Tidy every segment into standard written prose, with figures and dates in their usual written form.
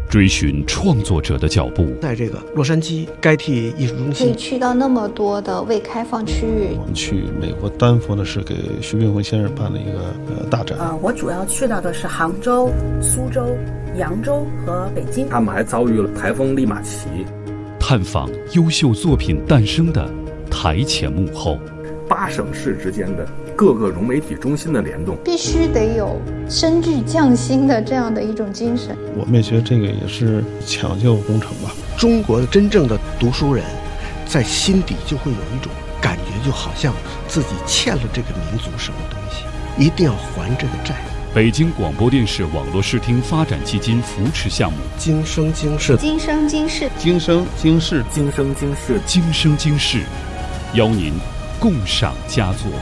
追寻创作者的脚步。 在这个洛杉矶该替艺术中心， 可以去到那么多的未开放区域。 我们去美国丹佛呢，是给徐冰辉先生办了一个大展。 我主要去到的是杭州、苏州、扬州和北京。 他们还遭遇了台风利马奇。 探访优秀作品诞生的台前幕后 ，8省市之间的各个融媒体中心的联动， 必须得有深具匠心的这样的一种精神。 我们也觉得这个也是抢救工程吧。 中国的真正的读书人，在心底就会有一种感觉，就好像自己欠了这个民族什么东西，一定要还这个债。 北京广播电视网络视听发展基金扶持项目， 今生今世， 今生今世， 今生今世， 今生今世， 今生今世，邀您共赏佳作。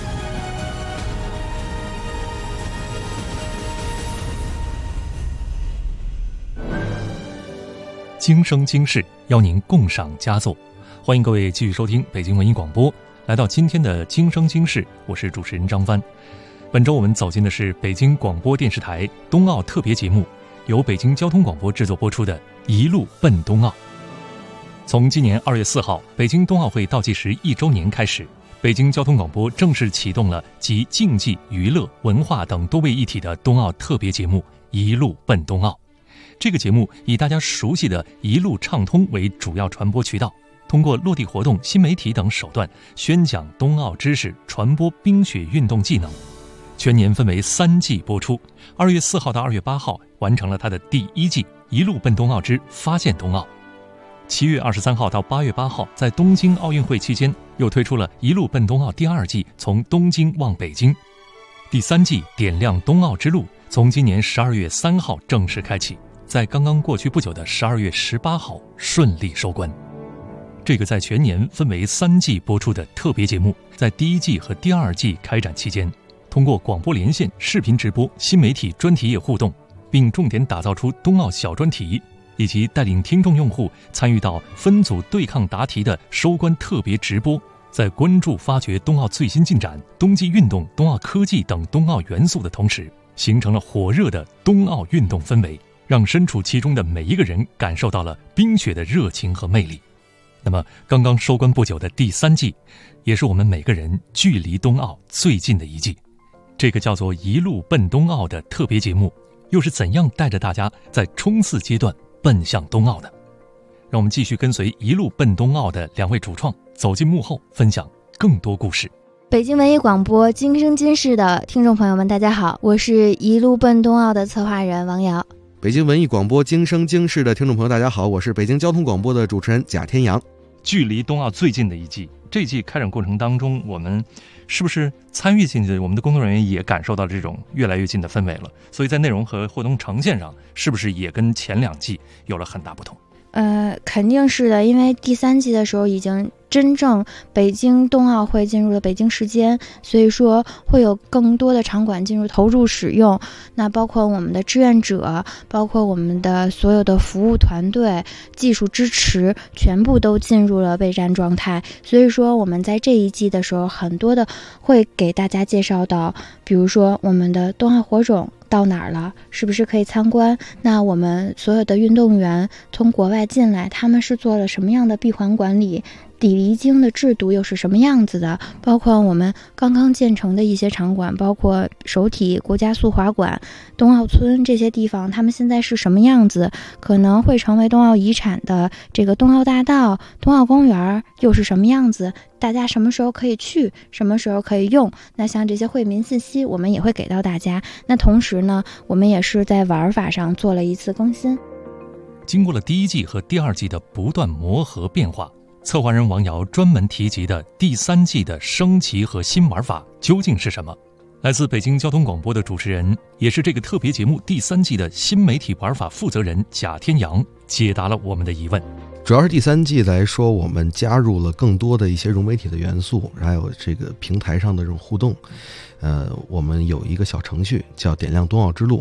今生今世，邀您共赏佳作。欢迎各位继续收听北京文艺广播，来到今天的今生今世，我是主持人张帆。本周我们走进的是北京广播电视台冬奥特别节目，由北京交通广播制作播出的《一路奔冬奥》。从今年2月4号北京冬奥会倒计时1周年开始，北京交通广播正式启动了集竞技、娱乐、文化等多位一体的冬奥特别节目《一路奔冬奥》。这个节目以大家熟悉的一路畅通为主要传播渠道，通过落地活动、新媒体等手段宣讲冬奥知识，传播冰雪运动技能。全年分为3季播出，2月4号到2月8号完成了它的第1季《一路奔冬奥之发现冬奥》。7月23号到8月8号，在东京奥运会期间，又推出了《一路奔冬奥》第2季，从东京望北京。第3季点亮冬奥之路，从今年12月3号正式开启，在刚刚过去不久的12月18号顺利收官。这个在全年分为3季播出的特别节目，在第1季和第2季开展期间，通过广播连线、视频直播、新媒体专题页互动，并重点打造出冬奥小专题，以及带领听众用户参与到分组对抗答题的收官特别直播，在关注发掘冬奥最新进展、冬季运动、冬奥科技等冬奥元素的同时，形成了火热的冬奥运动氛围，让身处其中的每一个人感受到了冰雪的热情和魅力。那么刚刚收官不久的第3季，也是我们每个人距离冬奥最近的一季。这个叫做《一路奔冬奥》的特别节目，又是怎样带着大家在冲刺阶段奔向冬奥的？让我们继续跟随《一路奔冬奥》的2位主创走进幕后，分享更多故事。 北京文艺广播今生今世的听众朋友们，大家好，我是一路奔冬奥的策划人王瑶。 北京文艺广播今生今世的听众朋友，大家好，我是北京交通广播的主持人贾天阳。 距离冬奥最近的一季，这一季开展过程当中，我们是不是参与进去，我们的工作人员也感受到这种越来越近的氛围了？所以在内容和活动呈现上，是不是也跟前2季有了很大不同？ 肯定是的，因为第3季的时候已经真正北京冬奥会进入了北京时间，所以说会有更多的场馆进入投入使用，那包括我们的志愿者，包括我们的所有的服务团队、技术支持，全部都进入了备战状态。所以说我们在这一季的时候，很多的会给大家介绍到，比如说我们的冬奥火种到哪儿了，是不是可以参观？那我们所有的运动员从国外进来，他们是做了什么样的闭环管理？抵离京的制度又是什么样子的？包括我们刚刚建成的一些场馆，包括首体国家速滑馆、冬奥村这些地方，他们现在是什么样子？可能会成为冬奥遗产的这个冬奥大道、冬奥公园又是什么样子？大家什么时候可以去，什么时候可以用？那像这些惠民信息我们也会给到大家。那同时呢，我们也是在玩法上做了一次更新。 经过了第1季和第2季的不断磨合变化，策划人王瑶专门提及的第3季的升级和新玩法究竟是什么？来自北京交通广播的主持人，也是这个特别节目第3季的新媒体玩法负责人贾天阳解答了我们的疑问。 主要是第3季来说，我们加入了更多的一些融媒体的元素，还有这个平台上的这种互动。我们有一个小程序叫点亮冬奥之路，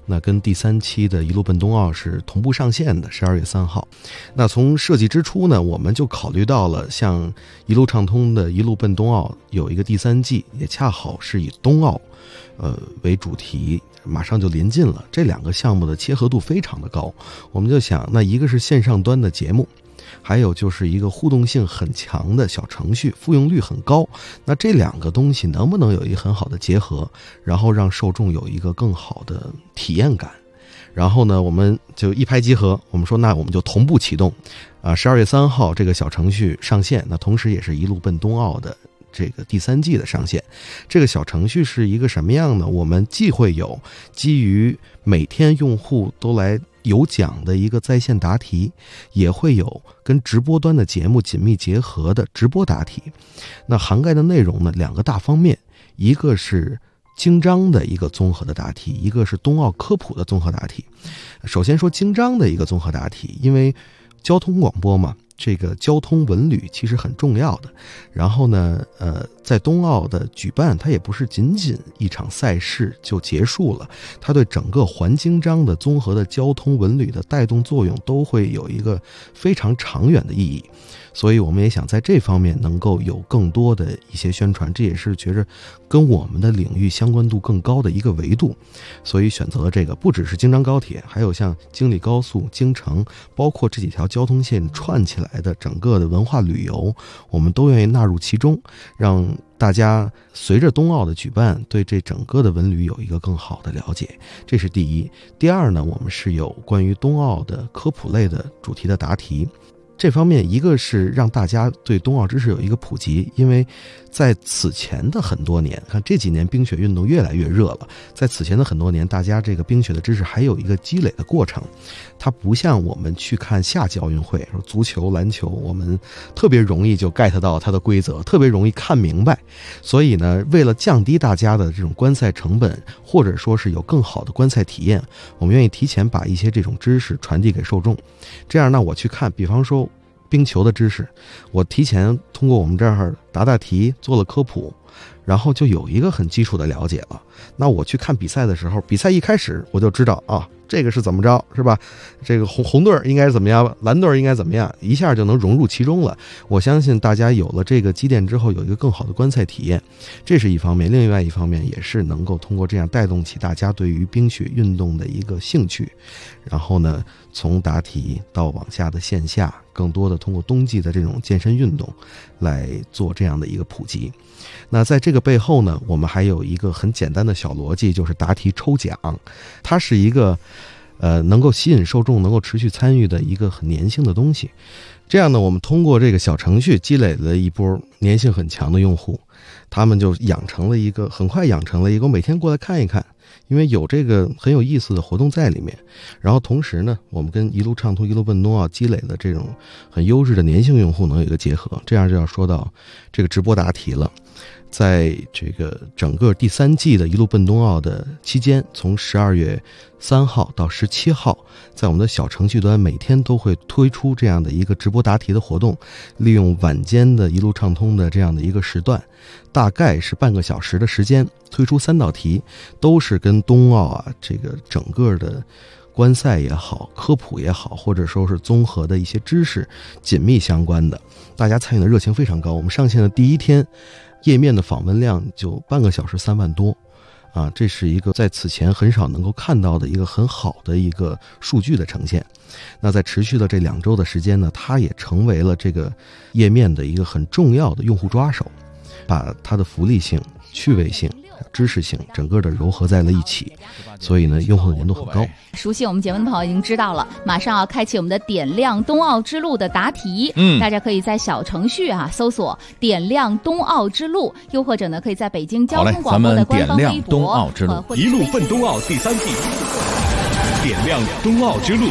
那跟第3期的一路奔冬奥是同步上线的，12月3号。那从设计之初呢，我们就考虑到了像一路畅通的一路奔冬奥有一个第3季，也恰好是以冬奥为主题，马上就临近了，这2个项目的切合度非常的高。我们就想，那一个是线上端的节目，还有就是一个互动性很强的小程序，复用率很高，那这2个东西能不能有一个很好的结合，然后让受众有一个更好的体验感。然后呢，我们就一拍即合，我们说那我们就同步启动12月3号这个小程序上线，那同时也是一路奔冬奥的这个第3季的上线。这个小程序是一个什么样呢？我们既会有基于每天用户都来有奖的一个在线答题，也会有跟直播端的节目紧密结合的直播答题。那涵盖的内容呢，2个大方面，一个是精章的一个综合的答题，一个是冬奥科普的综合答题。首先说精章的一个综合答题，因为交通广播嘛，这个交通文旅其实很重要的。然后呢，在冬奥的举办，它也不是仅仅一场赛事就结束了，它对整个环京章的综合的交通文旅的带动作用都会有一个非常长远的意义。所以我们也想在这方面能够有更多的一些宣传，这也是觉着跟我们的领域相关度更高的一个维度，所以选择了这个。不只是京张高铁，还有像京丽高速、京承，包括这几条交通线串起来的整个的文化旅游，我们都愿意纳入其中，让大家随着冬奥的举办，对这整个的文旅有一个更好的了解，这是第一。第二呢，我们是有关于冬奥的科普类的主题的答题。这方面一个是让大家对冬奥知识有一个普及，因为在此前的很多年，看这几年冰雪运动越来越热了，在此前的很多年，大家这个冰雪的知识还有一个积累的过程，它不像我们去看夏季奥运会，足球、篮球，我们特别容易就 get 到它的规则，特别容易看明白。所以呢，为了降低大家的这种观赛成本，或者说是有更好的观赛体验，我们愿意提前把一些这种知识传递给受众。这样呢，我去看，比方说冰球的知识，我提前通过我们这儿答题做了科普，然后就有一个很基础的了解了。那我去看比赛的时候，比赛一开始我就知道啊，这个是怎么着，是吧？这个红队应该怎么样，蓝队应该怎么样，一下就能融入其中了。我相信大家有了这个积淀之后，有一个更好的观赛体验，这是一方面。另外一方面也是能够通过这样带动起大家对于冰雪运动的一个兴趣，然后呢，从答题到往下的线下，更多的通过冬季的这种健身运动来做这样的一个普及。那在这个背后呢，我们还有一个很简单的小逻辑，就是答题抽奖，它是一个能够吸引受众能够持续参与的一个很粘性的东西。这样呢，我们通过这个小程序积累了一波粘性很强的用户，他们就很快养成了一个我每天过来看一看，因为有这个很有意思的活动在里面。然后同时呢，我们跟一路畅通、一路奔冬奥积累的这种很优质的粘性用户能有一个结合，这样就要说到这个直播答题了。在这个整个第3季的一路奔冬奥的期间，从12月3号到17号，在我们的小程序端每天都会推出这样的一个直播答题的活动，利用晚间的一路畅通的这样的一个时段，大概是半个小时的时间，推出3道题，都是跟冬奥这个整个的观赛也好，科普也好，或者说是综合的一些知识紧密相关的，大家参与的热情非常高。我们上线的第一天，页面的访问量就半个小时3万多这是一个在此前很少能够看到的一个很好的一个数据的呈现。那在持续的这2周的时间呢，它也成为了这个页面的一个很重要的用户抓手，把它的福利性、趣味性、知识性整个的糅合在了一起，所以呢，用户的粘度很高。 熟悉我们节目的朋友已经知道了，马上要开启我们的点亮冬奥之路的答题。大家可以在小程序搜索点亮冬奥之路，又或者呢，可以在北京交通广播的官方微博冬奥之路一路奔冬奥第3季，点亮冬奥之路。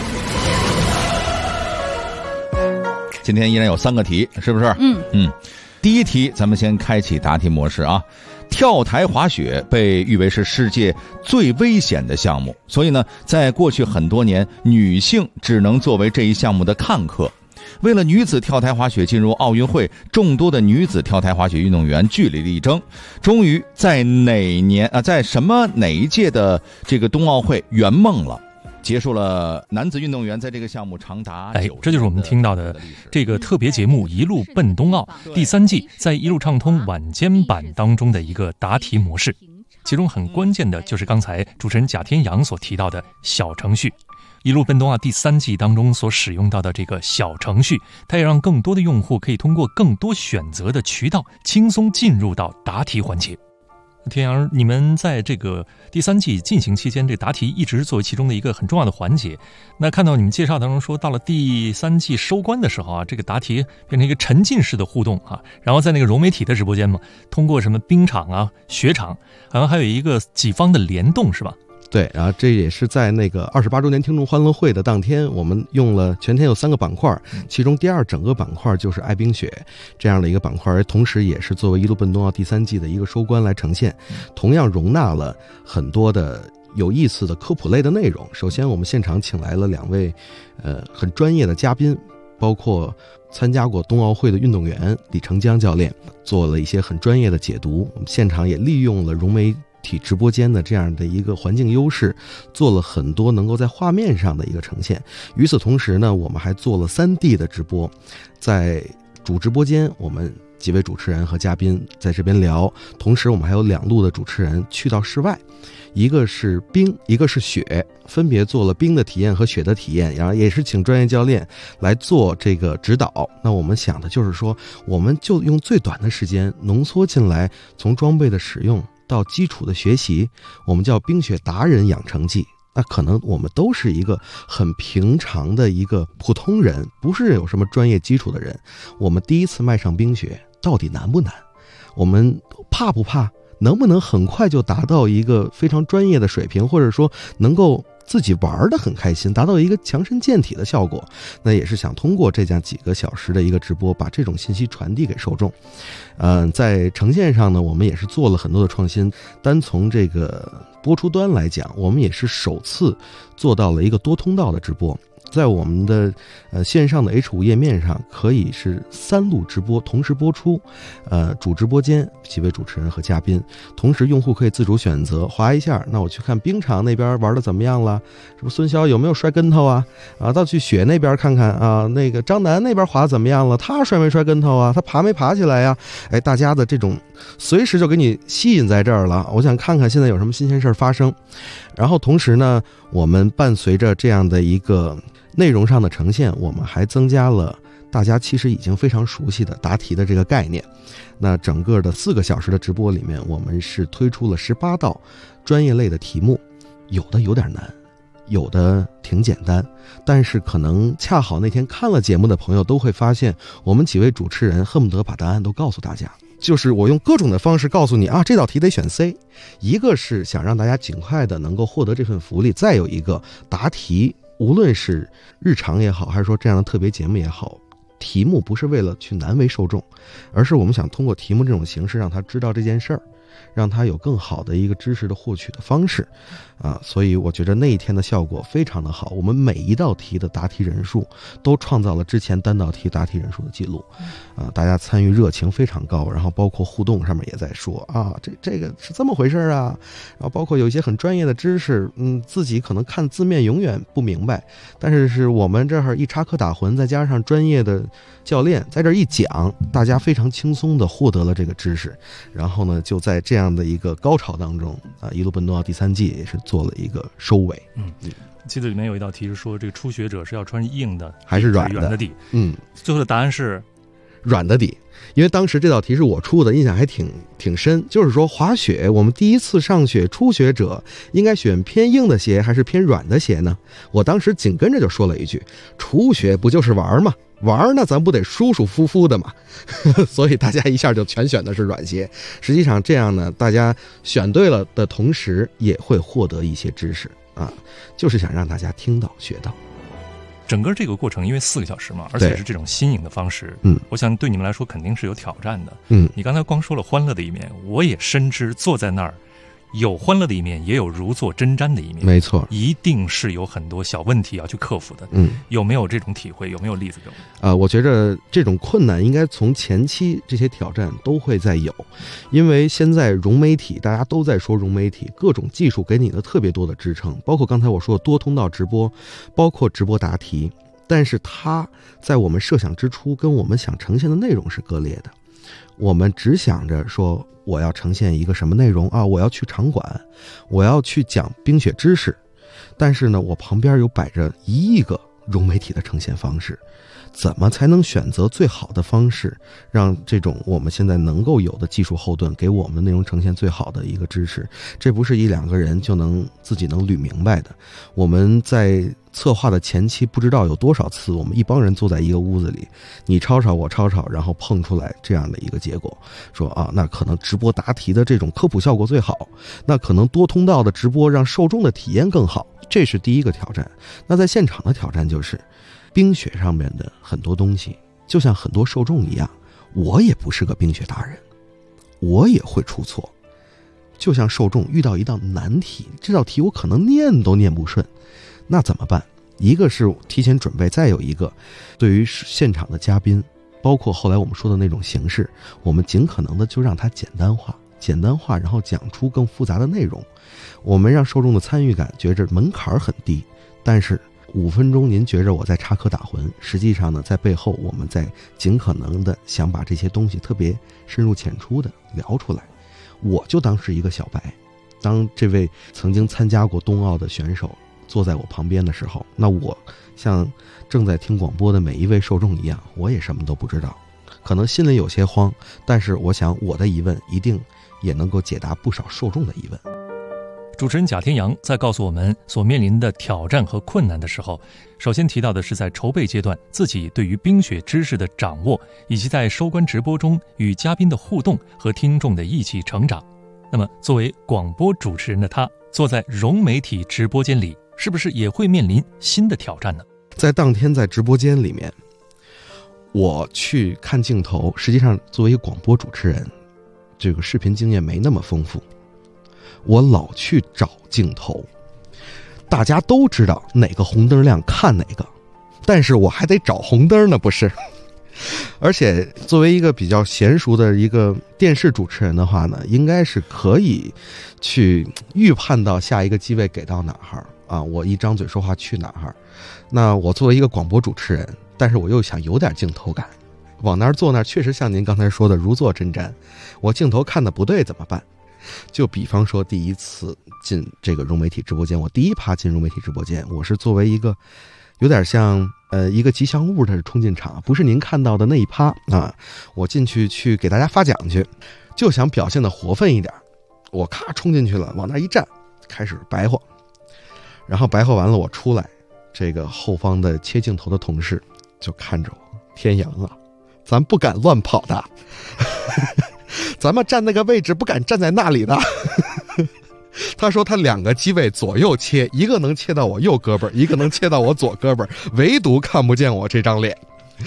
今天依然有3个题，是不是？第一题咱们先开启答题模式啊。跳台滑雪被誉为是世界最危险的项目，所以呢，在过去很多年，女性只能作为这一项目的看客。 为了女子跳台滑雪进入奥运会，众多的女子跳台滑雪运动员据理力争，终于在哪一届的这个冬奥会圆梦了，结束了男子运动员在这个项目长达这就是我们听到的这个特别节目《一路奔冬奥》第3季在一路畅通晚间版当中的一个答题模式。其中很关键的就是刚才主持人贾天阳所提到的小程序。一路奔冬奥第3季当中所使用到的这个小程序，它也让更多的用户可以通过更多选择的渠道轻松进入到答题环节。天阳，你们在这个第3季进行期间，这答题一直作为其中的一个很重要的环节。那看到你们介绍当中说，到了第3季收官的时候啊，这个答题变成一个沉浸式的互动啊，然后在那个融媒体的直播间嘛，通过什么冰场啊、雪场，好像还有一个几方的联动，是吧？ 对，然后这也是在那个28周年听众欢乐会的当天，我们用了全天有3个板块，其中第2整个板块就是爱冰雪这样的一个板块，同时也是作为一路奔冬奥第3季的一个收官来呈现，同样容纳了很多的有意思的科普类的内容。首先我们现场请来了2位很专业的嘉宾，包括参加过冬奥会的运动员李成江教练，做了一些很专业的解读。我们现场也利用了融媒体直播间的这样的一个环境优势，做了很多能够在画面上的一个呈现。与此同时呢，我们还做了3D 的直播，在主直播间我们几位主持人和嘉宾在这边聊，同时我们还有2路的主持人去到室外，一个是冰，一个是雪，分别做了冰的体验和雪的体验，然后也是请专业教练来做这个指导。那我们想的就是说，我们就用最短的时间浓缩进来，从装备的使用到基础的学习，我们叫冰雪达人养成记。那可能我们都是一个很平常的一个普通人，不是有什么专业基础的人。我们第一次迈上冰雪到底难不难？我们怕不怕？能不能很快就达到一个非常专业的水平，或者说能够自己玩得很开心，达到一个强身健体的效果？那也是想通过这样几个小时的一个直播，把这种信息传递给受众。在呈现上呢，我们也是做了很多的创新。单从这个播出端来讲，我们也是首次做到了一个多通道的直播。在我们的线上的 H5 页面上，可以是3路直播同时播出，主直播间几位主持人和嘉宾，同时用户可以自主选择滑一下，那我去看冰场那边玩的怎么样了，什么孙骁有没有摔跟头啊，到去雪那边看看啊，那个张楠那边滑怎么样了，他摔没摔跟头啊，他爬没爬起来呀？大家的这种随时就给你吸引在这儿了，我想看看现在有什么新鲜事发生。然后同时呢，我们伴随着这样的一个内容上的呈现，我们还增加了大家其实已经非常熟悉的答题的这个概念。那整个的4个小时的直播里面，我们是推出了18道专业类的题目，有的有点难，有的挺简单，但是可能恰好那天看了节目的朋友都会发现，我们几位主持人恨不得把答案都告诉大家。就是我用各种的方式告诉你啊，这道题得选 C， 一个是想让大家尽快的能够获得这份福利，再有一个答题无论是日常也好，还是说这样的特别节目也好，题目不是为了去难为受众，而是我们想通过题目这种形式让他知道这件事儿，让他有更好的一个知识的获取的方式所以我觉得那一天的效果非常的好。我们每一道题的答题人数都创造了之前单道题答题人数的记录大家参与热情非常高，然后包括互动上面也在说这个是这么回事啊，然后包括有一些很专业的知识自己可能看字面永远不明白，但是我们这儿一插科打诨，再加上专业的教练在这儿一讲，大家非常轻松的获得了这个知识。然后呢，就在这样的一个高潮当中一路奔冬奥第3季也是做了一个收尾。 记得里面有一道题是说，这个初学者是要穿硬的还是软的底？最后的答案是软的底。因为当时这道题是我出的，印象还挺深。就是说滑雪，我们第一次上雪，初学者应该选偏硬的鞋还是偏软的鞋呢？我当时紧跟着就说了一句：初学不就是玩吗？玩呢，咱不得舒舒服服的嘛。所以大家一下就全选的是软鞋。实际上这样呢，大家选对了的同时，也会获得一些知识就是想让大家听到学到。 整个这个过程因为4个小时嘛，而且是这种新颖的方式，我想对你们来说肯定是有挑战的。你刚才光说了欢乐的一面，我也深知坐在那儿有欢乐的一面，也有如坐针毡的一面。 没错， 一定是有很多小问题要去克服的。有没有这种体会？有没有例子给我们？ 我觉着这种困难应该从前期这些挑战都会在有，因为现在融媒体大家都在说融媒体，各种技术给你的特别多的支撑，包括刚才我说的多通道直播，包括直播答题，但是它在我们设想之初跟我们想呈现的内容是割裂的。我们只想着说我要呈现一个什么内容啊，我要去场馆，我要去讲冰雪知识，但是呢我旁边有摆着1亿个融媒体的呈现方式，怎么才能选择最好的方式，让这种我们现在能够有的技术后盾给我们的内容呈现最好的一个支持？这不是1-2个人就能自己能捋明白的。我们在策划的前期不知道有多少次，我们一帮人坐在一个屋子里，你抄抄我抄抄，然后碰出来这样的一个结果，说啊，那可能直播答题的这种科普效果最好，那可能多通道的直播让受众的体验更好，这是第一个挑战。那在现场的挑战就是冰雪上面的很多东西，就像很多受众一样，我也不是个冰雪达人，我也会出错。就像受众遇到一道难题，这道题我可能念都念不顺，那怎么办？一个是提前准备，再有一个对于现场的嘉宾，包括后来我们说的那种形式，我们尽可能的就让它简单化，然后讲出更复杂的内容。我们让受众的参与感觉着门槛很低，但是5分钟您觉着我在插科打诨，实际上呢在背后我们在尽可能的想把这些东西特别深入浅出的聊出来。我就当是一个小白，当这位曾经参加过冬奥的选手坐在我旁边的时候，那我像正在听广播的每一位受众一样，我也什么都不知道，可能心里有些慌，但是我想我的疑问一定也能够解答不少受众的疑问。 主持人贾天阳在告诉我们所面临的挑战和困难的时候，首先提到的是在筹备阶段自己对于冰雪知识的掌握，以及在收官直播中与嘉宾的互动和听众的一起成长。那么作为广播主持人的他，坐在融媒体直播间里，是不是也会面临新的挑战呢？ 在当天在直播间里面，我去看镜头，实际上作为一个广播主持人，这个视频经验没那么丰富，我老去找镜头，大家都知道哪个红灯亮看哪个，但是我还得找红灯呢，不是？而且作为一个比较娴熟的一个电视主持人的话呢，应该是可以去预判到下一个机位给到哪儿啊，我一张嘴说话去哪儿。那我作为一个广播主持人，但是我又想有点镜头感，往那儿坐那儿确实像您刚才说的如坐针毡，我镜头看的不对怎么办？就比方说第一次进这个融媒体直播间，我第一趴进融媒体直播间，我是作为一个有点像一个吉祥物的冲进场，不是您看到的那一趴啊，我进去给大家发奖去，就想表现的活分一点，我咔冲进去了，往那一站开始白话，然后白话完了我出来，这个后方的切镜头的同事就看着我，天阳啊，咱不敢乱跑的咱们站那个位置不敢站在那里的他说他2个机位左右切，一个能切到我右胳膊，一个能切到我左胳膊，唯独看不见我这张脸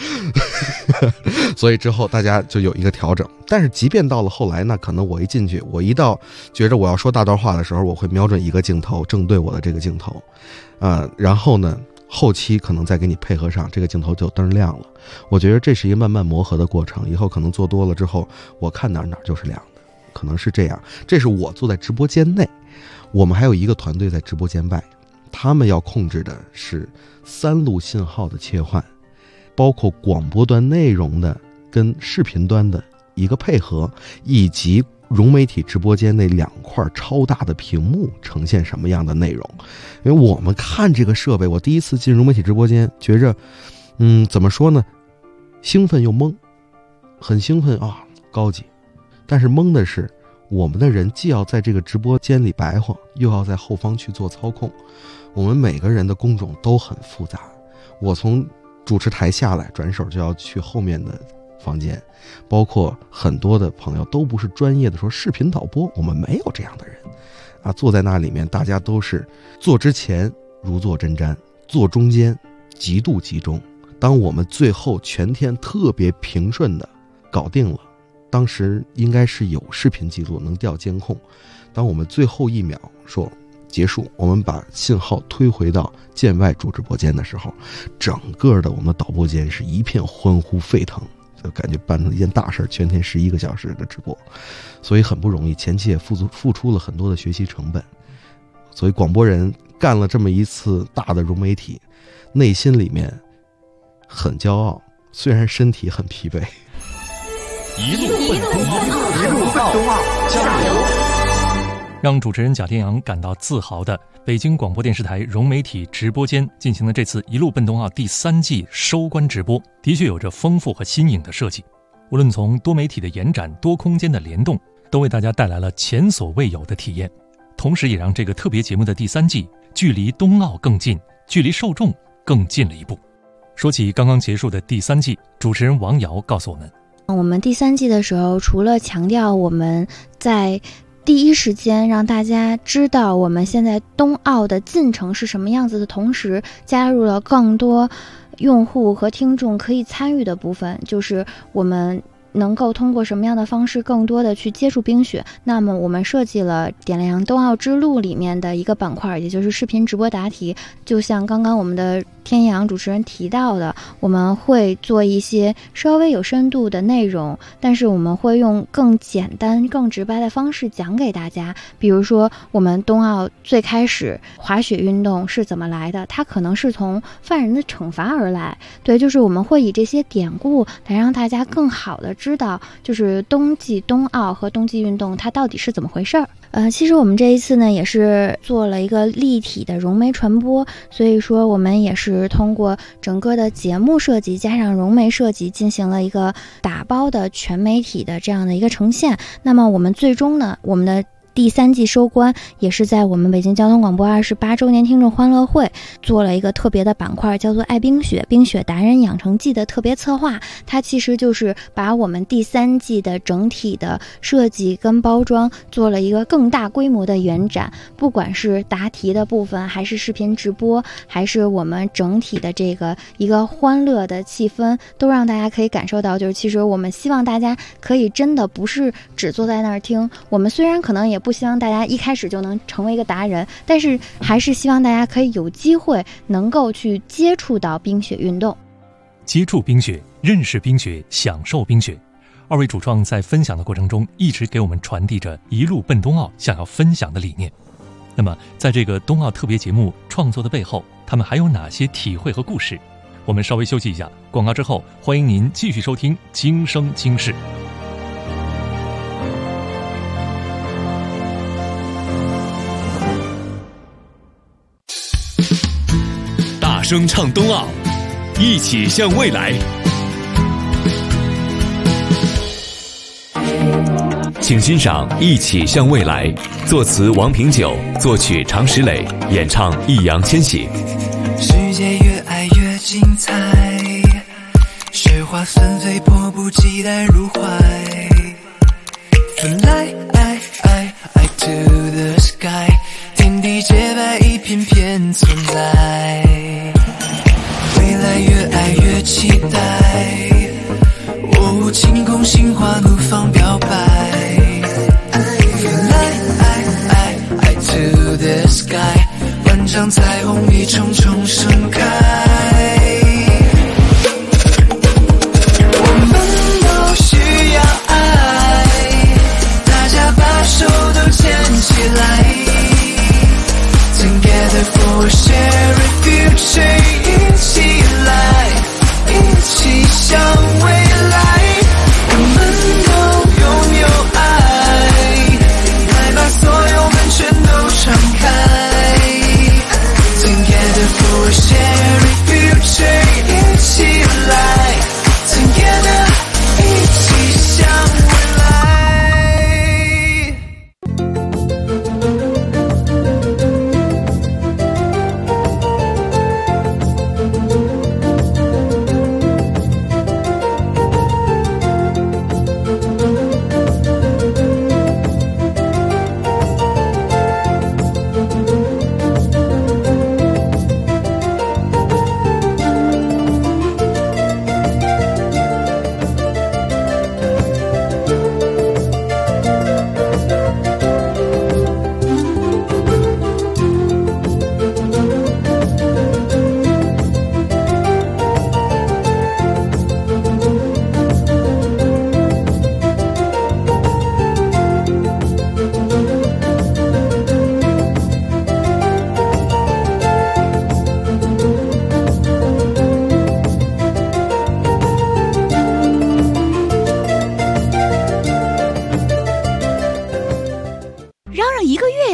所以之后大家就有一个调整。但是即便到了后来，那可能我一进去，我一到觉着我要说大段话的时候，我会瞄准一个镜头，正对我的这个镜头然后呢后期可能再给你配合上，这个镜头就灯亮了。我觉得这是一个慢慢磨合的过程，以后可能做多了之后，我看哪就是亮的，可能是这样。这是我坐在直播间内，我们还有一个团队在直播间外，他们要控制的是3路信号的切换，包括广播端内容的跟视频端的一个配合，以及融媒体直播间那2块超大的屏幕呈现什么样的内容。因为我们看这个设备，我第一次进融媒体直播间，觉着怎么说呢，兴奋又懵，很兴奋啊，高级，但是懵的是我们的人既要在这个直播间里白话，又要在后方去做操控，我们每个人的工种都很复杂。我从主持台下来，转手就要去后面的房间，包括很多的朋友都不是专业的说视频导播，我们没有这样的人啊，坐在那里面大家都是做之前如坐针毡，做中间极度集中，当我们最后全天特别平顺的搞定了，当时应该是有视频记录能调监控， 当我们最后一秒说结束，我们把信号推回到舰外主直播间的时候，整个的我们的导播间是一片欢呼沸腾，就感觉办成一件大事，全天11个小时的直播，所以很不容易，前期也付出了很多的学习成本。所以广播人干了这么一次大的融媒体，内心里面很骄傲，虽然身体很疲惫。 一路奔东奥，加油！ 让主持人贾天阳感到自豪的，北京广播电视台融媒体直播间进行了这次一路奔冬奥第3季收官直播，的确有着丰富和新颖的设计。无论从多媒体的延展、多空间的联动，都为大家带来了前所未有的体验，同时也让这个特别节目的第3季距离冬奥更近，距离受众更近了一步。说起刚刚结束的第3季，主持人王瑶告诉我们， 我们第3季的时候，除了强调我们在第一时间让大家知道我们现在冬奥的进程是什么样子的同时，加入了更多用户和听众可以参与的部分，就是我们能够通过什么样的方式更多的去接触冰雪。那么我们设计了点亮冬奥之路里面的一个板块，也就是视频直播答题。就像刚刚我们的天阳主持人提到的，我们会做一些稍微有深度的内容，但是我们会用更简单更直白的方式讲给大家。比如说我们冬奥最开始滑雪运动是怎么来的，它可能是从犯人的惩罚而来。对，就是我们会以这些典故来让大家更好的知道，就是冬季冬奥和冬季运动它到底是怎么回事儿。其实我们这一次呢也是做了一个立体的融媒传播，所以说我们也是通过整个的节目设计加上融媒设计进行了一个打包的全媒体的这样的一个呈现。那么我们最终呢，我们的第3季收官也是在我们北京交通广播28周年听众欢乐会做了一个特别的板块，叫做爱冰雪冰雪达人养成记的特别策划。它其实就是把我们第3季的整体的设计跟包装做了一个更大规模的延展，不管是答题的部分，还是视频直播，还是我们整体的这个一个欢乐的气氛，都让大家可以感受到，就是其实我们希望大家可以真的不是只坐在那儿听，我们虽然可能也不希望大家一开始就能成为一个达人，但是还是希望大家可以有机会能够去接触到冰雪运动， 接触冰雪，认识冰雪，享受冰雪。二位主创在分享的过程中一直给我们传递着一路奔冬奥想要分享的理念。那么在这个冬奥特别节目创作的背后，他们还有哪些体会和故事？我们稍微休息一下，广告之后欢迎您继续收听今生今世。 大声唱冬奥，一起向未来。请欣赏《一起向未来》，作词王平久，作曲常石磊，演唱易烊千玺。 世界越爱越精彩，雪花纷飞，迫不及待入怀。Fly to the sky， 天地洁白，一片片存在。未来越爱越期待，哦，晴空心花怒放表白。Fly to the sky， 万丈彩虹一重重盛开。我们都需要爱，大家把手都牵起来。Together for a shared future， 一起来，一起向未来。我们都拥有爱，来把所有门全都敞开。Together for a shared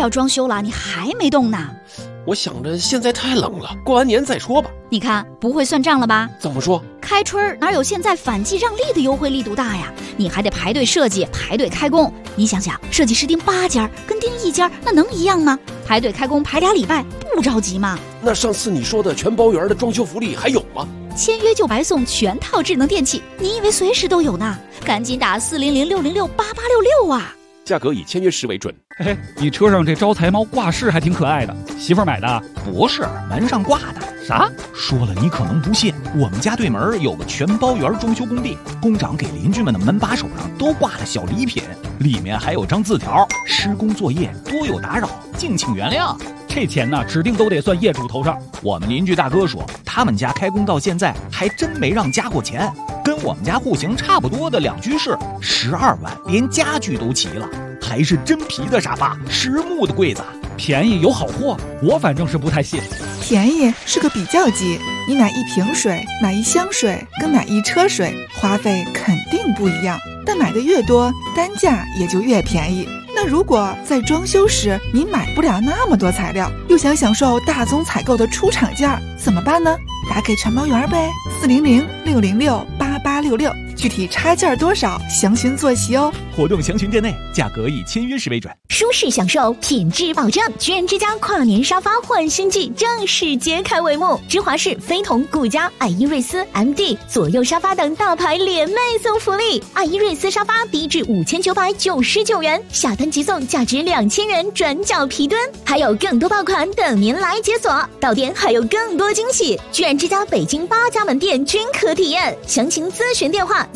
要装修了，你还没动呢？ 我想着现在太冷了，过完年再说吧。 你看不会算账了吧？ 怎么说？ 开春哪有现在反季让利的优惠力度大呀？你还得排队设计，排队开工。你想想，设计师订8家跟订1家那能一样吗？排队开工排2礼拜，不着急吗？ 那上次你说的全包圆的装修福利还有吗？ 签约就白送全套智能电器，你以为随时都有呢？赶紧打400-606-8866啊！ 价格以签约时为准。 嘿嘿，你车上这招财猫挂饰还挺可爱的，媳妇儿买的？ 不是，门上挂的。 啥？ 说了你可能不信，我们家对门有个全包圆装修工地，工长给邻居们的门把手上都挂了小礼品，里面还有张字条：施工作业多有打扰，敬请原谅。 这钱呢，指定都得算业主头上。 我们邻居大哥说，他们家开工到现在还真没让加过钱，跟我们家户型差不多的2居室，12万，连家具都齐了，还是真皮的沙发，实木的柜子， 便宜有好货，我反正是不太信。 便宜是个比较级，你买1瓶水、买1箱水跟买1车水，花费肯定不一样，但买的越多，单价也就越便宜。那如果在装修时你买不了那么多材料，又想享受大宗采购的出厂价，怎么办呢？打给全包圆呗，400-606-8866，具体差价多少，详询坐席哦。 活动详询店内，价格以签约时为准。 舒适享受，品质保证。居然之家跨年沙发换新季正式揭开帷幕，芝华士、飞同、顾家、爱依瑞斯、MD、左右沙发等大牌联袂送福利。爱依瑞斯沙发低至5999元，下单即送价值2000元转角皮墩，还有更多爆款等您来解锁。到店还有更多惊喜，居然之家北京8家门店均可体验。详情咨询电话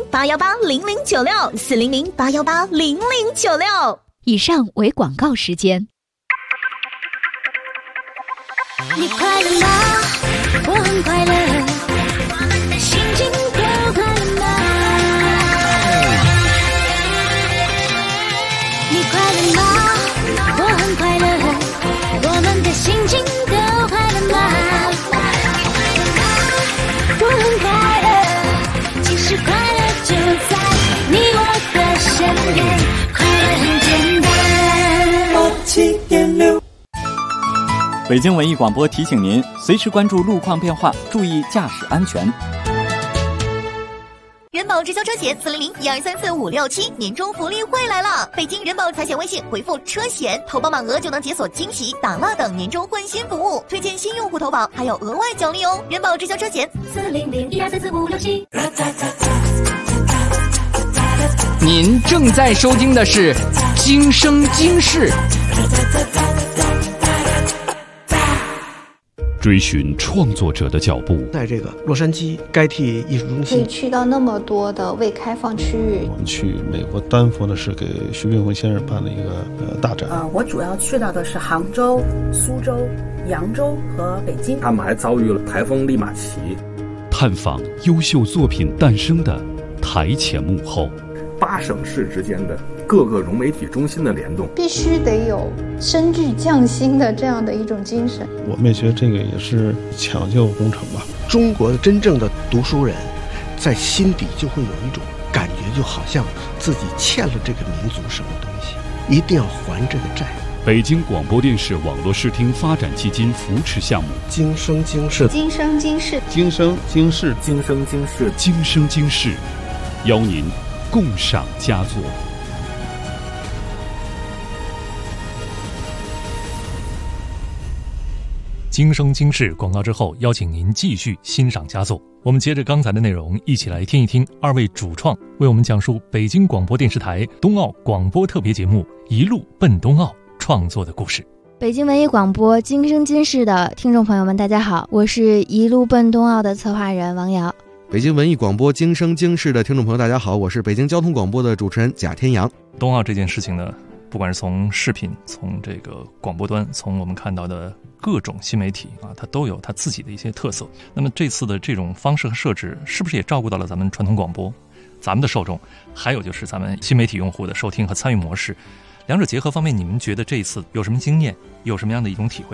400-818-0096，400-818-0096。 以上为广告时间。 你快乐吗？我很快乐，心情都快乐吗？你快乐吗？我很快乐，我们的心情都快乐吗？我很快乐，其实快乐就在你我的身边，快乐很简单。7.6 北京文艺广播提醒您，随时关注路况变化，注意驾驶安全。 人保直销车险400-1234-567年终福利会来了！北京人保财险微信回复车险，投保满额就能解锁惊喜、打蜡等年终换新服务，推荐新用户投保还有额外奖励哦！人保直销车险400-1234-567。 您正在收听的是《今生今世》， 追寻创作者的脚步。 在这个洛杉矶该替艺术中心， 可以去到那么多的未开放区域。 我们去美国丹佛的是给徐冰辉先生办了一个大展。 我主要去到的是杭州、苏州、扬州和北京。 他们还遭遇了台风利马奇。 探访优秀作品诞生的台前幕后。 8省市之间的各个融媒体中心的联动， 必须得有深具匠心的这样的一种精神。 我们也觉得这个也是抢救工程吧。 中国真正的读书人，在心底就会有一种感觉，就好像自己欠了这个民族什么东西，一定要还这个债。 北京广播电视网络视听发展基金扶持项目， 今生今世， 今生今世， 今生今世， 今生今世， 今生今世，邀您共赏佳作。 今生今世广告之后，邀请您继续欣赏佳作。我们接着刚才的内容，一起来听一听2位主创为我们讲述北京广播电视台冬奥广播特别节目《一路奔冬奥》创作的故事。 北京文艺广播今生今世的听众朋友们，大家好，我是一路奔冬奥的策划人王瑶。 北京文艺广播今生今世的听众朋友，大家好，我是北京交通广播的主持人贾天阳。 冬奥这件事情呢，不管是从视频，从这个广播端，从我们看到的各种新媒体啊，它都有它自己的一些特色。那么这次的这种方式和设置，是不是也照顾到了咱们传统广播、咱们的受众，还有就是咱们新媒体用户的收听和参与模式？两者结合方面，你们觉得这一次有什么经验，有什么样的一种体会？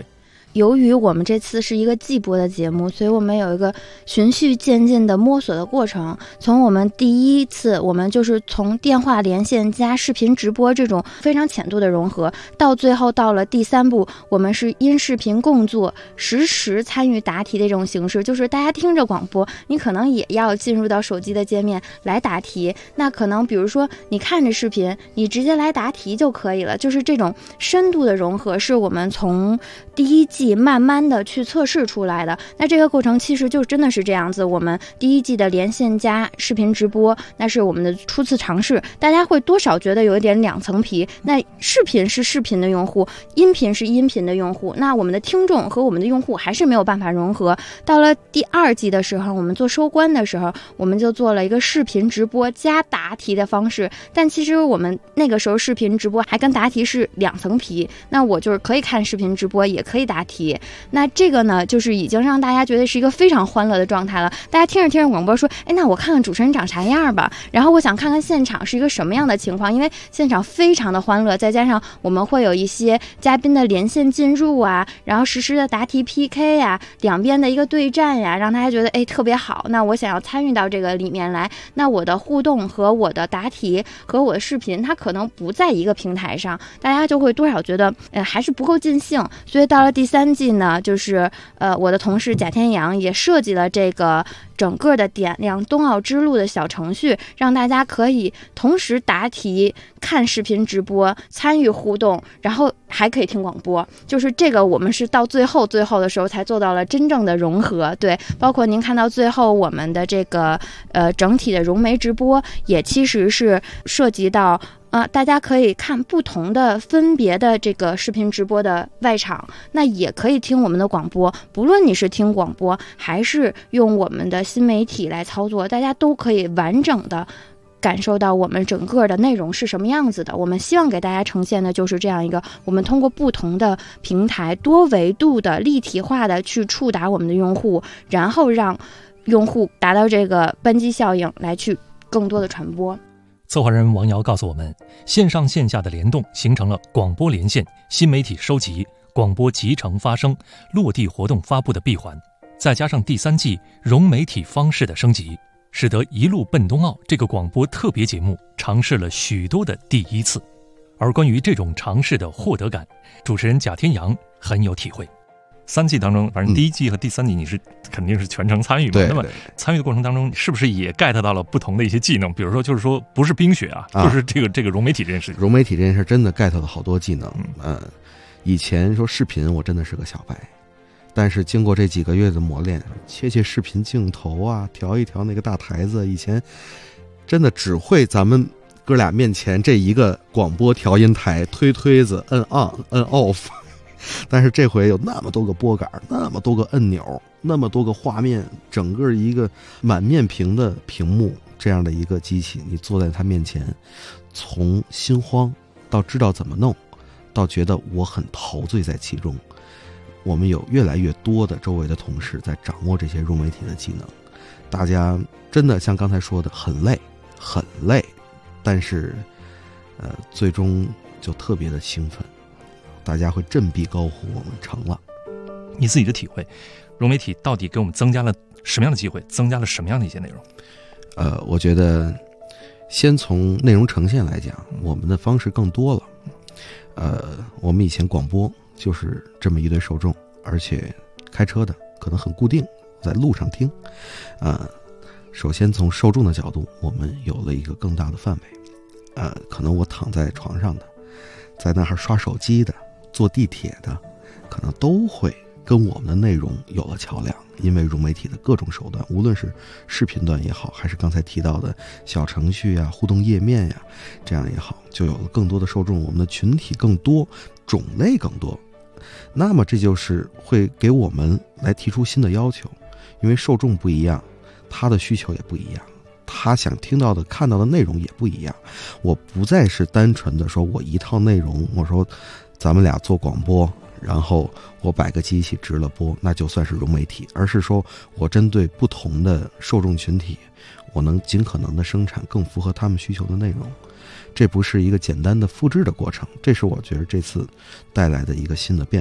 由于我们这次是一个季播的节目，所以我们有一个循序渐进的摸索的过程。从我们第一次，我们就是从电话连线加视频直播这种非常浅度的融合，到最后到了第3步，我们是音视频共作，实时参与答题的这种形式，就是大家听着广播，你可能也要进入到手机的界面来答题。那可能比如说你看着视频，你直接来答题就可以了。就是这种深度的融合，是我们从第1季慢慢的去测试出来的。那这个过程其实就真的是这样子，我们第1季的连线加视频直播，那是我们的初次尝试，大家会多少觉得有一点2层皮。那视频是视频的用户，音频是音频的用户，那我们的听众和我们的用户还是没有办法融合。到了第2季的时候，我们做收官的时候，我们就做了一个视频直播加答题的方式。但其实我们那个时候视频直播还跟答题是2层皮，那我就是可以看视频直播也可以答题。那这个呢，就是已经让大家觉得是一个非常欢乐的状态了。大家听着听着广播说，哎，那我看看主持人长啥样吧，然后我想看看现场是一个什么样的情况，因为现场非常的欢乐，再加上我们会有一些嘉宾的连线进入啊，然后实时的答题 PK 呀，两边的一个对战呀，让大家觉得哎特别好。那我想要参与到这个里面来，那我的互动和我的答题和我的视频，它可能不在一个平台上，大家就会多少觉得还是不够尽兴。所以到了第3季呢，就是我的同事贾天阳也设计了这个整个的点亮冬奥之路的小程序，让大家可以同时答题、看视频直播、参与互动，然后还可以听广播。就是这个我们是到最后的时候才做到了真正的融合。对，包括您看到最后我们的这个整体的融媒直播，也其实是涉及到大家可以看不同的分别的这个视频直播的外场，那也可以听我们的广播。不论你是听广播还是用我们的新媒体来操作，大家都可以完整的感受到我们整个的内容是什么样子的。我们希望给大家呈现的就是这样一个，我们通过不同的平台多维度的立体化的去触达我们的用户，然后让用户达到这个扳机效应来去更多的传播。 策划人王瑶告诉我们，线上线下的联动形成了广播连线、新媒体收集、广播集成发声、落地活动发布的闭环，再加上第3季融媒体方式的升级，使得一路奔冬奥这个广播特别节目尝试了许多的第一次。而关于这种尝试的获得感，主持人贾天阳很有体会。3季当中，反正第1季和第3季你是肯定是全程参与嘛？那么参与的过程当中，是不是也 get 到了不同的一些技能？比如说，就是说不是冰雪啊，就是这个融媒体这件事。 融媒体这件事真的 get 了好多技能。以前说视频我真的是个小白，但是经过这几个月的磨练，切视频镜头啊，调一调那个大台子，以前真的只会咱们哥俩面前这一个广播调音台，推子摁 on 摁 off。但是这回有那么多个拨杆，那么多个按钮，那么多个画面，整个一个满面屏的屏幕，这样的一个机器，你坐在它面前，从心慌到知道怎么弄，到觉得我很陶醉在其中。我们有越来越多的周围的同事在掌握这些融媒体的技能，大家真的像刚才说的很累，但是最终就特别的兴奋，大家会振臂高呼我们成了。 你自己的体会，融媒体到底给我们增加了什么样的机会，增加了什么样的一些内容？ 我觉得先从内容呈现来讲，我们的方式更多了。我们以前广播就是这么一堆受众，而且开车的可能很固定，在路上听。首先从受众的角度，我们有了一个更大的范围。可能我躺在床上的，在那儿刷手机的，坐地铁的，可能都会跟我们的内容有了桥梁。因为融媒体的各种手段，无论是视频段也好，还是刚才提到的小程序呀、互动页面呀，这样也好，就有了更多的受众，我们的群体更多，种类更多。那么这就是会给我们来提出新的要求，因为受众不一样，他的需求也不一样，他想听到的看到的内容也不一样。我不再是单纯的说我一套内容，我说咱们俩做广播，然后我摆个机器直了播，那就算是融媒体，而是说我针对不同的受众群体，我能尽可能的生产更符合他们需求的内容。这不是一个简单的复制的过程，这是我觉得这次带来的一个新的变化。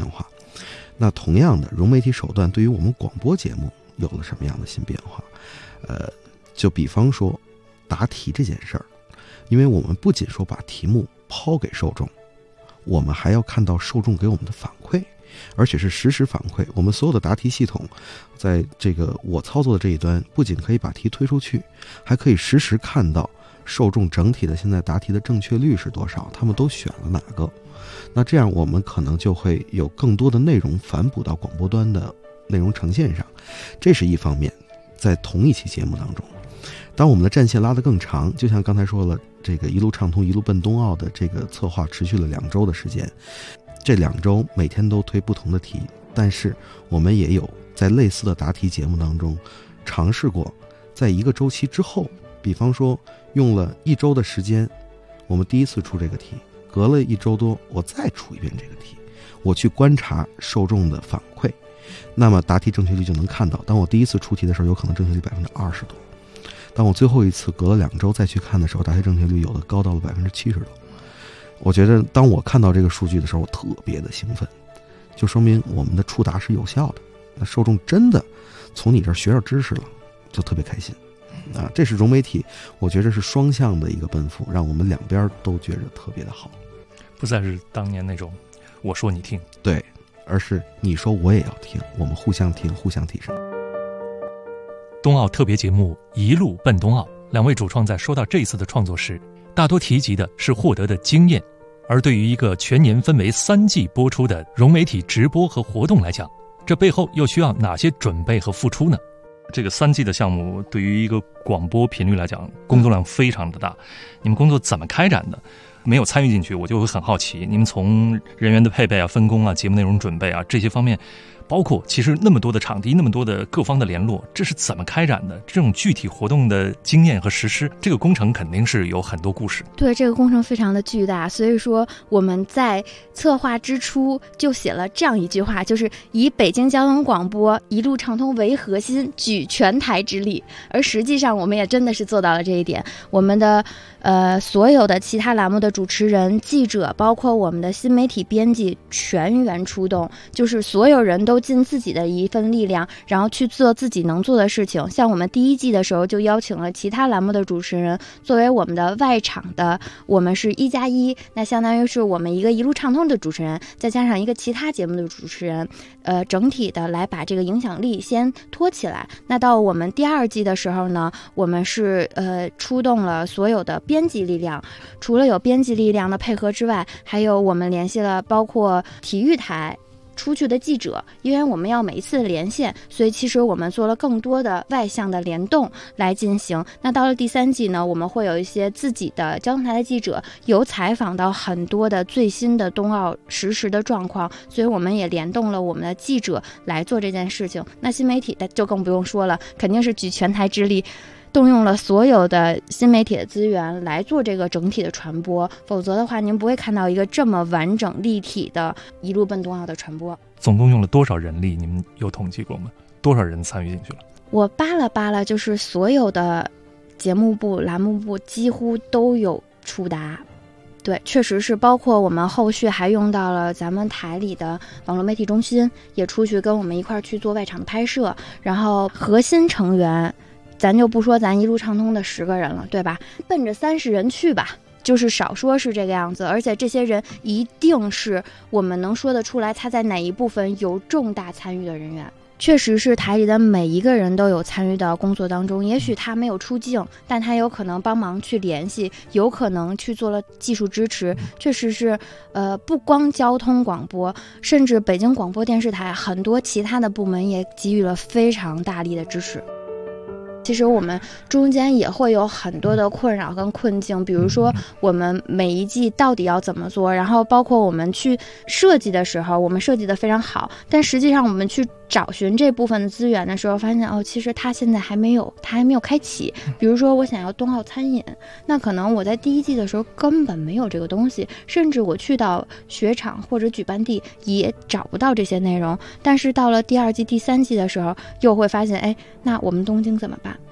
那同样的，融媒体手段对于我们广播节目有了什么样的新变化？就比方说答题这件事儿，因为我们不仅说把题目抛给受众，我们还要看到受众给我们的反馈，而且是实时反馈。我们所有的答题系统在这个我操作的这一端，不仅可以把题推出去，还可以实时看到受众整体的现在答题的正确率是多少，他们都选了哪个。那这样我们可能就会有更多的内容反哺到广播端的内容呈现上，这是一方面。在同一期节目当中，当我们的战线拉得更长，就像刚才说了，这个一路畅通一路奔冬奥的这个策划持续了2周的时间，这2周每天都推不同的题，但是我们也有在类似的答题节目当中尝试过，在一个周期之后，比方说用了1周的时间，我们第一次出这个题，隔了1周多我再出一遍这个题，我去观察受众的反馈，那么答题正确率就能看到，当我第一次出题的时候有可能正确率20%多，当我最后一次隔了2周再去看的时候，答题正确率有的高到了70%多。我觉得当我看到这个数据的时候，我特别的兴奋，就说明我们的触达是有效的，那受众真的从你这儿学到知识了，就特别开心啊！这是融媒体，我觉得是双向的一个奔赴，让我们两边都觉得特别的好， 不再是当年那种我说你听， 对，而是你说我也要听，我们互相听，互相提升。 冬奥特别节目一路奔冬奥，两位主创在说到这一次的创作时，大多提及的是获得的经验，而对于一个全年分为3季播出的融媒体直播和活动来讲，这背后又需要哪些准备和付出呢？这个3季的项目对于一个广播频率来讲，工作量非常的大，你们工作怎么开展的？没有参与进去，我就会很好奇，你们从人员的配备啊、分工啊、节目内容准备啊这些方面，包括其实那么多的场地、那么多的各方的联络，这是怎么开展的？这种具体活动的经验和实施，这个工程肯定是有很多故事。 对，这个工程非常的巨大，所以说我们在策划之初就写了这样一句话，就是以北京交通广播一路畅通为核心，举全台之力。而实际上我们也真的是做到了这一点，我们的所有的其他栏目的主持人、记者，包括我们的新媒体编辑全员出动，就是所有人都尽自己的一份力量，然后去做自己能做的事情。像我们第1季的时候就邀请了其他栏目的主持人作为我们的外场的，我们是1+1，那相当于是我们一个一路畅通的主持人，再加上一个其他节目的主持人，整体的来把这个影响力先托起来。那到我们第2季的时候呢，我们是出动了所有的编辑力量，除了有编辑力量的配合之外，还有我们联系了包括体育台出去的记者，因为我们要每一次连线，所以其实我们做了更多的外向的联动来进行。那到了第3季呢，我们会有一些自己的交通台的记者，有采访到很多的最新的冬奥实时的状况，所以我们也联动了我们的记者来做这件事情。那新媒体的就更不用说了，肯定是举全台之力，动用了所有的新媒体的资源来做这个整体的传播，否则的话您不会看到一个这么完整立体的一路奔冬奥的传播。 总共用了多少人力？你们有统计过吗？多少人参与进去了？ 我扒了，就是所有的节目部、栏目部几乎都有触达。对，确实是，包括我们后续还用到了咱们台里的网络媒体中心，也出去跟我们一块儿去做外场的拍摄，然后核心成员咱就不说咱一路畅通的10个人了，对吧？奔着30人去吧，就是少说是这个样子。而且这些人一定是我们能说得出来他在哪一部分有重大参与的人员。确实是台里的每一个人都有参与到工作当中，也许他没有出镜，但他有可能帮忙去联系，有可能去做了技术支持。确实是不光交通广播，甚至北京广播电视台很多其他的部门也给予了非常大力的支持。其实我们中间也会有很多的困扰跟困境，比如说我们每一季到底要怎么做，然后包括我们去设计的时候，我们设计的非常好，但实际上我们去找寻这部分的资源的时候，发现其实它现在还没有开启。比如说我想要冬奥餐饮，那可能我在第1季的时候根本没有这个东西，甚至我去到雪场或者举办地也找不到这些内容。但是到了第2季、第3季的时候，又会发现，那我们东京怎么办？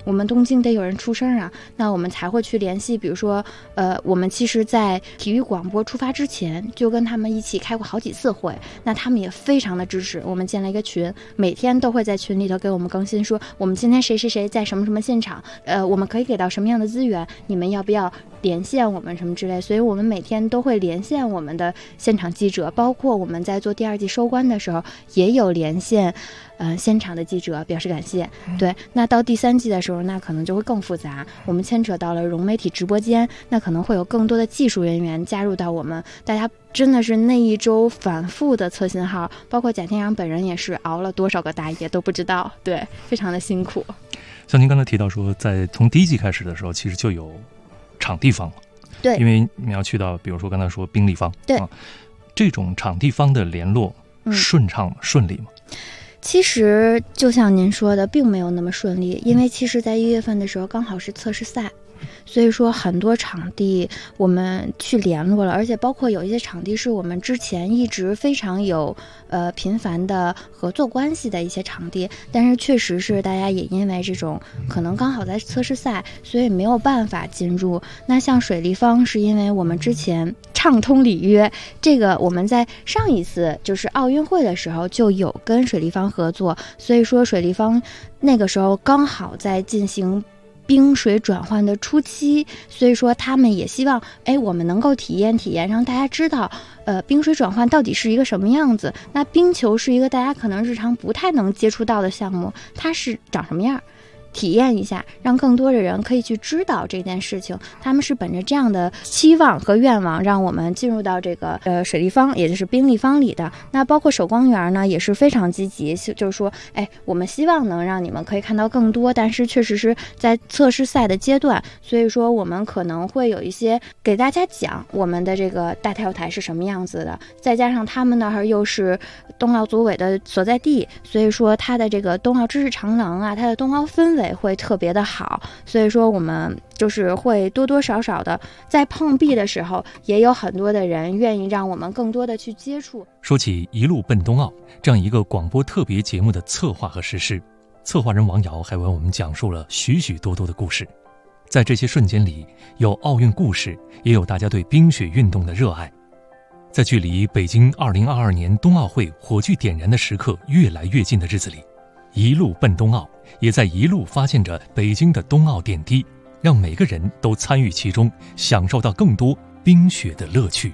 我们东京得有人出声啊，那我们才会去联系。比如说，我们其实在体育广播出发之前，就跟他们一起开过好几次会，那他们也非常的支持。我们建了一个群，每天都会在群里头给我们更新说，我们今天谁谁谁在什么什么现场，我们可以给到什么样的资源，你们要不要连线我们什么之类。所以我们每天都会连线我们的现场记者，包括我们在做第2季收官的时候也有连线现场的记者表示感谢。对，那到第3季的时候，那可能就会更复杂，我们牵扯到了融媒体直播间，那可能会有更多的技术人员加入到我们，大家真的是那一周反复的测信号，包括贾天阳本人也是熬了多少个大夜都不知道，对，非常的辛苦。 像您刚才提到说，在从第1季开始的时候，其实就有场地方了， 对， 因为你要去到，比如说刚才说宾利方， 对， 这种场地方的联络顺畅吗？顺利吗？ 其实就像您说的，并没有那么顺利，因为其实在1月份的时候刚好是测试赛，所以说很多场地我们去联络了，而且包括有一些场地是我们之前一直非常有频繁的合作关系的一些场地，但是确实是大家也因为这种可能刚好在测试赛，所以没有办法进入。那像水立方是因为我们之前畅通里约，这个我们在上一次就是奥运会的时候就有跟水立方合作，所以说水立方那个时候刚好在进行冰水转换的初期，所以说他们也希望我们能够体验体验，让大家知道冰水转换到底是一个什么样子。那冰球是一个大家可能日常不太能接触到的项目，它是长什么样，体验一下，让更多的人可以去知道这件事情。他们是本着这样的期望和愿望，让我们进入到这个水立方，也就是冰立方里的。那包括守光园呢，也是非常积极，就是说，我们希望能让你们可以看到更多，但是确实是在测试赛的阶段，所以说我们可能会有一些给大家讲我们的这个大跳台是什么样子的，再加上他们那儿又是冬奥组委的所在地，所以说它的这个冬奥知识长廊啊，它的冬奥氛围会特别的好，所以说我们就是会多多少少的在碰壁的时候，也有很多的人愿意让我们更多的去接触。 说起一路奔冬奥这样一个广播特别节目的策划和实施，策划人王瑶还为我们讲述了许许多多的故事。在这些瞬间里，有奥运故事，也有大家对冰雪运动的热爱。在距离北京2022年冬奥会火炬点燃的时刻越来越近的日子里，一路奔冬奥也在一路发现着北京的冬奥点滴，让每个人都参与其中，享受到更多冰雪的乐趣。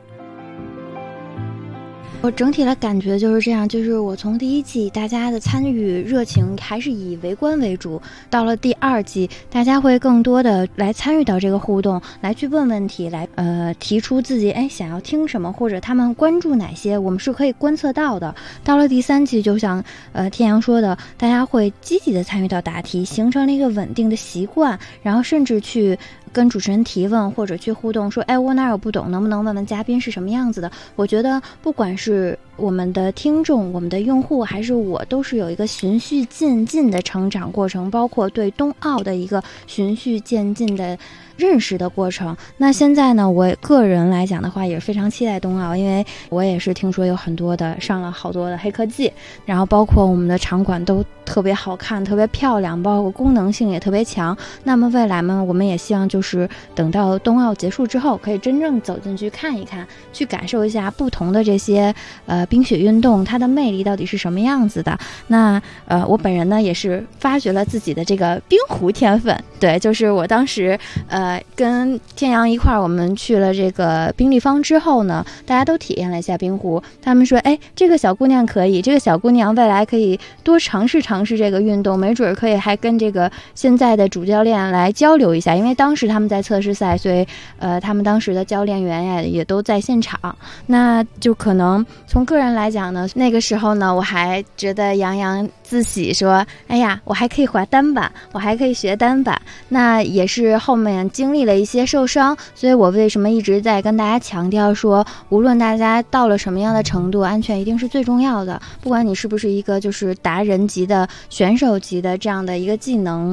我整体的感觉就是这样，就是我从第1季大家的参与热情还是以围观为主，到了第2季大家会更多的来参与到这个互动，来去问问题，来提出自己想要听什么，或者他们关注哪些，我们是可以观测到的。到了第3季，就像天阳说的，大家会积极的参与到答题，形成了一个稳定的习惯，然后甚至去跟主持人提问或者去互动，说我哪有不懂，能不能问问嘉宾是什么样子的。我觉得不管是我们的听众，我们的用户，还是我，都是有一个循序渐进的成长过程，包括对冬奥的一个循序渐进的认识的过程。那现在呢，我个人来讲的话也是非常期待冬奥，因为我也是听说有很多的上了好多的黑科技，然后包括我们的场馆都特别好看，特别漂亮，包括功能性也特别强。那么未来呢，我们也希望就是等到冬奥结束之后，可以真正走进去看一看，去感受一下不同的这些冰雪运动它的魅力到底是什么样子的。那我本人呢也是发掘了自己的这个冰壶天分，对，就是我当时跟天阳一块儿，我们去了这个冰立方之后呢，大家都体验了一下冰壶，他们说这个小姑娘可以，这个小姑娘未来可以多尝试尝试这个运动，没准可以还跟这个现在的主教练来交流一下，因为当时他们在测试赛，所以他们当时的教练员呀也都在现场。那就可能从个人来讲呢，那个时候呢，我还觉得洋洋自喜，说我还可以滑单板，我还可以学单板。那也是后面经历了一些受伤，所以我为什么一直在跟大家强调说，无论大家到了什么样的程度，安全一定是最重要的。不管你是不是一个就是达人级的选手级的这样的一个技能，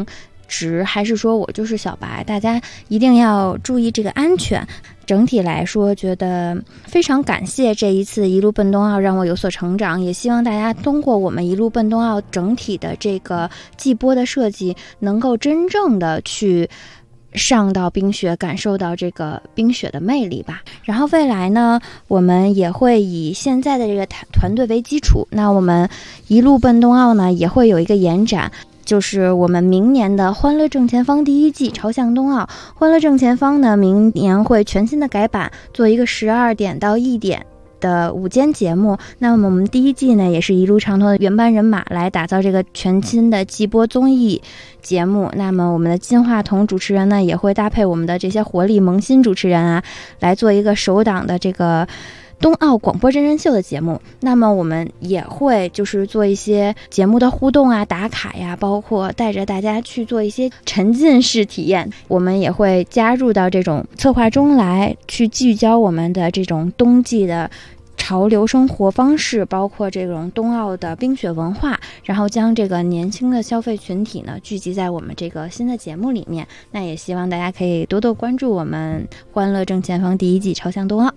直，还是说我就是小白，大家一定要注意这个安全。整体来说，觉得非常感谢这一次一路奔冬奥让我有所成长，也希望大家通过我们一路奔冬奥整体的这个季播的设计，能够真正的去上到冰雪，感受到这个冰雪的魅力吧。然后未来呢，我们也会以现在的这个团队为基础，那我们一路奔冬奥呢也会有一个延展，就是我们明年的欢乐正前方第1季朝向冬奥。欢乐正前方呢，明年会全新的改版，做一个12点到1点的午间节目。那么我们第1季呢，也是一路畅通的原班人马来打造这个全新的季播综艺节目。那么我们的金话筒主持人呢，也会搭配我们的这些活力萌新主持人啊，来做一个首档的这个冬奥广播真人秀的节目。那么我们也会就是做一些节目的互动啊、打卡呀，包括带着大家去做一些沉浸式体验。我们也会加入到这种策划中来，去聚焦我们的这种冬季的潮流生活方式，包括这种冬奥的冰雪文化，然后将这个年轻的消费群体呢聚集在我们这个新的节目里面。那也希望大家可以多多关注我们欢乐正前方第1季朝向冬奥。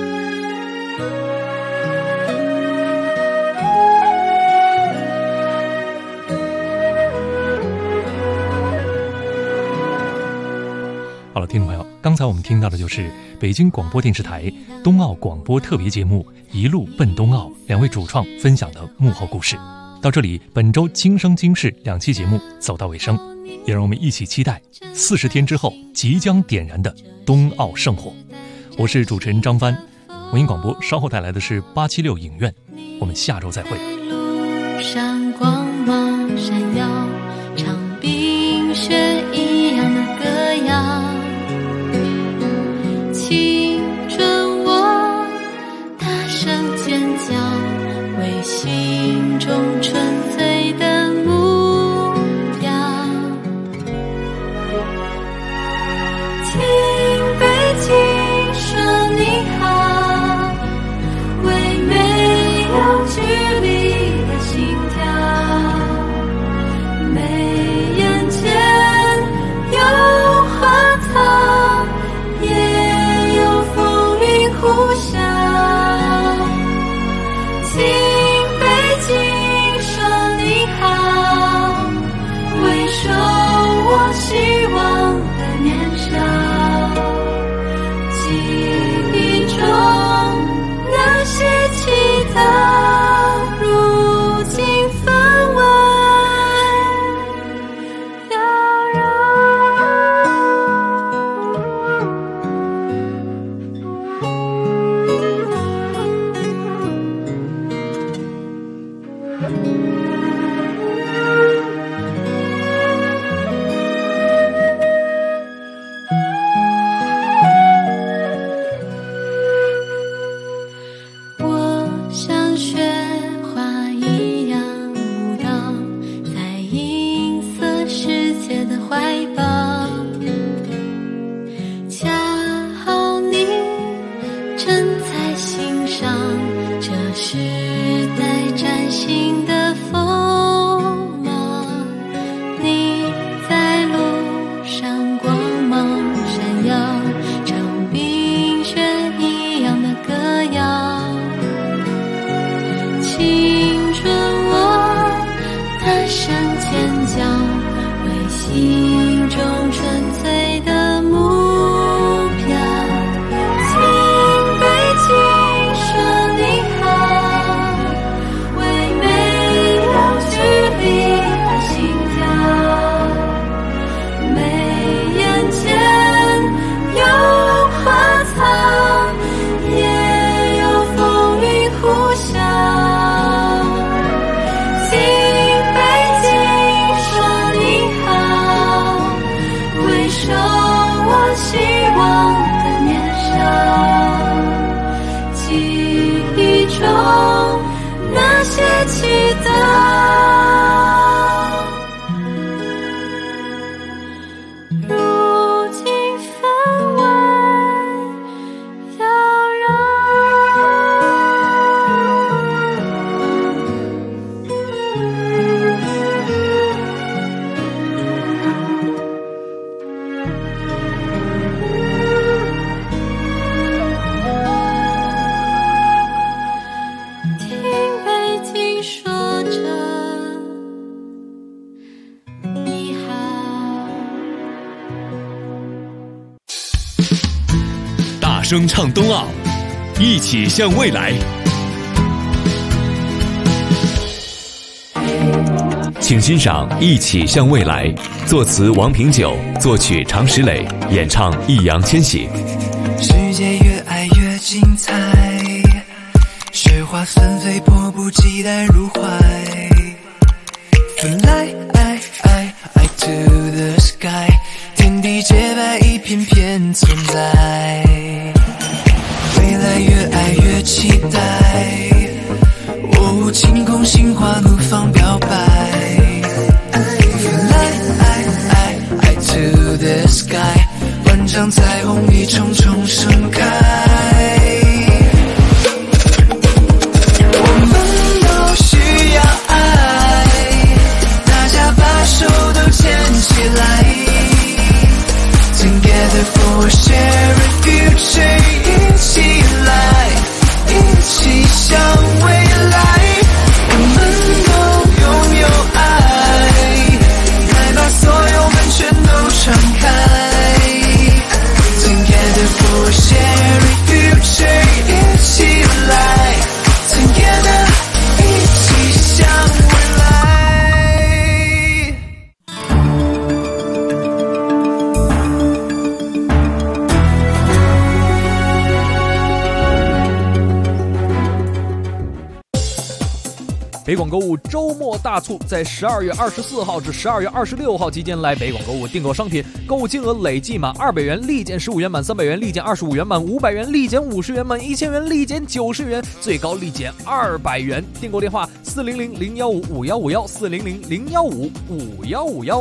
好了，听众朋友，刚才我们听到的就是北京广播电视台冬奥广播特别节目《一路奔冬奥》2位主创分享的幕后故事。到这里，本周今生今世2期节目走到尾声，也让我们一起期待40天之后即将点燃的冬奥圣火。我是主持人张帆，文艺广播稍后带来的是876影院，我们下周再会。 路上光芒闪耀，唱冰雪一样的歌谣，青春我大声尖叫，为心中纯粹的目标。听北京说你好，为没有距离的心跳，眉眼间有花草，也有风云呼啸。听北京说你好，回首我希望的年少，记忆中那些祈祷，如今分外妖我像雪花一样舞蹈，在银色世界的怀抱，恰好你正在欣赏这时代崭新的风貌。你在路上光芒闪耀，唱冰雪一样的歌谣，青春我大声尖叫，为心中纯粹的目标。听北京说你好，为没有距离的心跳，眉眼间有花草，也有风云呼啸。听北京说你好，回首我希望的年少，记忆中那些祈祷，如今分外妖娆。 声唱冬奥，一起向未来。请欣赏《一起向未来》，作词王平久，作曲常石磊，演唱易烊千玺。 世界越爱越精彩，雪花纷飞，迫不及待入怀。Fly to the sky， 天地洁白，一片片存在。未来越爱越期待，哦，晴空心花怒放表白。Fly to the sky， 万丈彩虹一重重盛开。我们都需要爱，大家把手都牵起来。Together for a shared future， 一起来，一起向未来。我们都拥有爱，来把所有门全都敞开。Together for a shared future， 一起来 Together， 一起向未来。 北广购物周末大促，在12月24号至12月26号期间来北广购物订购商品，购物金额累计满200元立减15元，满300元立减25元，满500元立减50元，满1000元立减90元，最高立减200元。订购电话400-015-5151 400-015-5151。